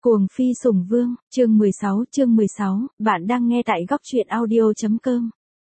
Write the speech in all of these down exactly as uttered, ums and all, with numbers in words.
Cuồng phi sủng vương, chương mười sáu, chương mười sáu, bạn đang nghe tại góc truyện audio.com.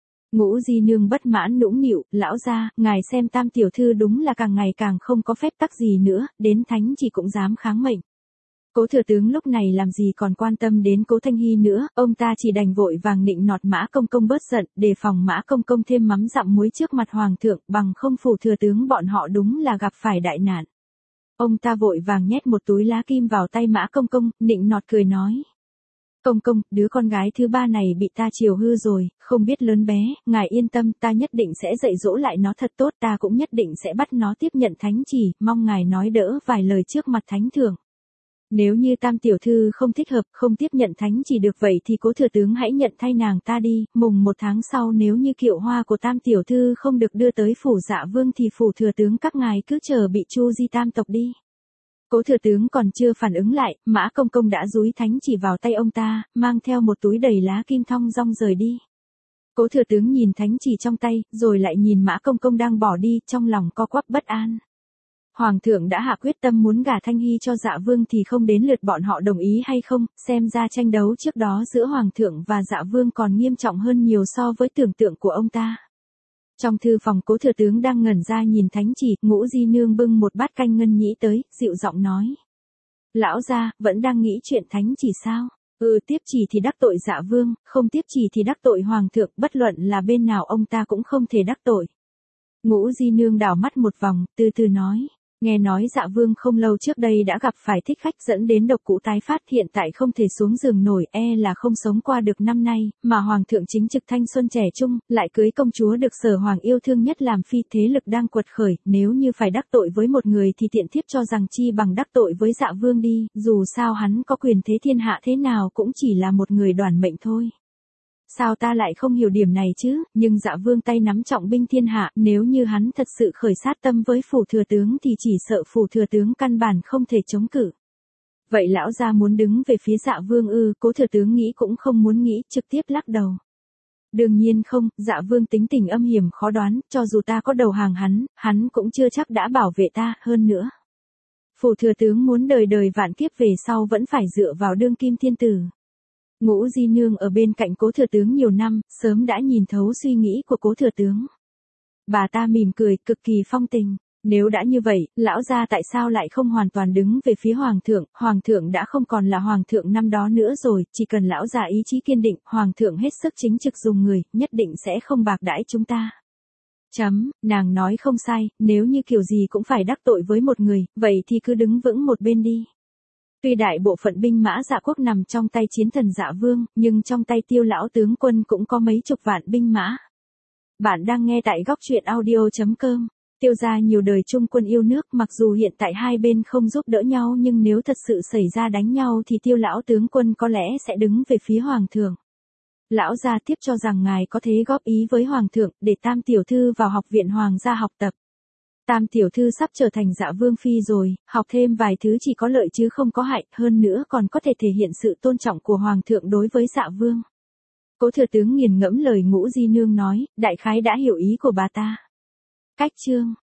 Ngũ Di Nương bất mãn nũng nịu, lão gia, ngài xem Tam tiểu thư đúng là càng ngày càng không có phép tắc gì nữa, đến thánh chỉ cũng dám kháng mệnh. Cố thừa tướng lúc này làm gì còn quan tâm đến Cố Thanh Hy nữa, ông ta chỉ đành vội vàng nịnh nọt Mã Công Công bớt giận, đề phòng Mã Công Công thêm mắm dặm muối trước mặt hoàng thượng, bằng không phủ thừa tướng bọn họ đúng là gặp phải đại nạn. Ông ta vội vàng nhét một túi lá kim vào tay Mã Công Công, nịnh nọt cười nói. Công công, đứa con gái thứ ba này bị ta chiều hư rồi, không biết lớn bé, ngài yên tâm, ta nhất định sẽ dạy dỗ lại nó thật tốt, ta cũng nhất định sẽ bắt nó tiếp nhận thánh chỉ, mong ngài nói đỡ vài lời trước mặt thánh thượng. Nếu như Tam tiểu thư không thích hợp, không tiếp nhận thánh chỉ được vậy thì Cố thừa tướng hãy nhận thay nàng ta đi, mùng một tháng sau nếu như kiệu hoa của Tam tiểu thư không được đưa tới phủ Dạ Vương thì phủ thừa tướng các ngài cứ chờ bị Chu Di Tam tộc đi. Cố thừa tướng còn chưa phản ứng lại, Mã Công Công đã dúi thánh chỉ vào tay ông ta, mang theo một túi đầy lá kim thong dong rời đi. Cố thừa tướng nhìn thánh chỉ trong tay, rồi lại nhìn Mã Công Công đang bỏ đi, trong lòng co quắp bất an. Hoàng thượng đã hạ quyết tâm muốn gả Thanh Hy cho Dạ Vương thì không đến lượt bọn họ đồng ý hay không, xem ra tranh đấu trước đó giữa Hoàng thượng và Dạ Vương còn nghiêm trọng hơn nhiều so với tưởng tượng của ông ta. Trong thư phòng Cố thừa tướng đang ngẩn ra nhìn thánh chỉ, Ngũ Di Nương bưng một bát canh ngân nhĩ tới, dịu giọng nói. Lão gia, vẫn đang nghĩ chuyện thánh chỉ sao? Ừ, tiếp chỉ thì đắc tội Dạ Vương, không tiếp chỉ thì đắc tội Hoàng thượng, bất luận là bên nào ông ta cũng không thể đắc tội. Ngũ Di Nương đảo mắt một vòng, từ từ nói. Nghe nói Dạ Vương không lâu trước đây đã gặp phải thích khách dẫn đến độc cũ tái phát, hiện tại không thể xuống giường nổi, e là không sống qua được năm nay, mà Hoàng thượng chính trực thanh xuân trẻ trung, lại cưới công chúa được Sở Hoàng yêu thương nhất làm phi, thế lực đang quật khởi, nếu như phải đắc tội với một người thì tiện thiếp cho rằng chi bằng đắc tội với Dạ Vương đi, dù sao hắn có quyền thế thiên hạ thế nào cũng chỉ là một người đoản mệnh thôi. Sao ta lại không hiểu điểm này chứ, nhưng Dạ Vương tay nắm trọng binh thiên hạ, nếu như hắn thật sự khởi sát tâm với phủ thừa tướng thì chỉ sợ phủ thừa tướng căn bản không thể chống cự. Vậy lão gia muốn đứng về phía Dạ Vương ư? Cố thừa tướng nghĩ cũng không muốn nghĩ, trực tiếp lắc đầu. Đương nhiên không, Dạ Vương tính tình âm hiểm khó đoán, cho dù ta có đầu hàng hắn, hắn cũng chưa chắc đã bảo vệ ta, hơn nữa. Phủ thừa tướng muốn đời đời vạn kiếp về sau vẫn phải dựa vào đương kim thiên tử. Ngũ Di Nương ở bên cạnh Cố thừa tướng nhiều năm, sớm đã nhìn thấu suy nghĩ của Cố thừa tướng. Bà ta mỉm cười, cực kỳ phong tình. Nếu đã như vậy, lão gia tại sao lại không hoàn toàn đứng về phía Hoàng thượng? Hoàng thượng đã không còn là Hoàng thượng năm đó nữa rồi, chỉ cần lão gia ý chí kiên định, Hoàng thượng hết sức chính trực dùng người, nhất định sẽ không bạc đãi chúng ta. Chấm, nàng nói không sai, nếu như kiểu gì cũng phải đắc tội với một người, vậy thì cứ đứng vững một bên đi. Tuy đại bộ phận binh mã Dạ quốc nằm trong tay chiến thần Dạ Vương, nhưng trong tay Tiêu lão tướng quân cũng có mấy chục vạn binh mã. Bạn đang nghe tại góc truyện audio.com. Tiêu gia nhiều đời chung quân yêu nước, mặc dù hiện tại hai bên không giúp đỡ nhau nhưng nếu thật sự xảy ra đánh nhau thì Tiêu lão tướng quân có lẽ sẽ đứng về phía Hoàng thượng. Lão gia tiếp cho rằng ngài có thể góp ý với Hoàng thượng để Tam tiểu thư vào học viện Hoàng gia học tập. Tam tiểu thư sắp trở thành Dạ Vương phi rồi, học thêm vài thứ chỉ có lợi chứ không có hại, hơn nữa còn có thể thể hiện sự tôn trọng của Hoàng thượng đối với Dạ Vương. Cố thừa tướng nghiền ngẫm lời Ngũ Di Nương nói, đại khái đã hiểu ý của bà ta. Cách chương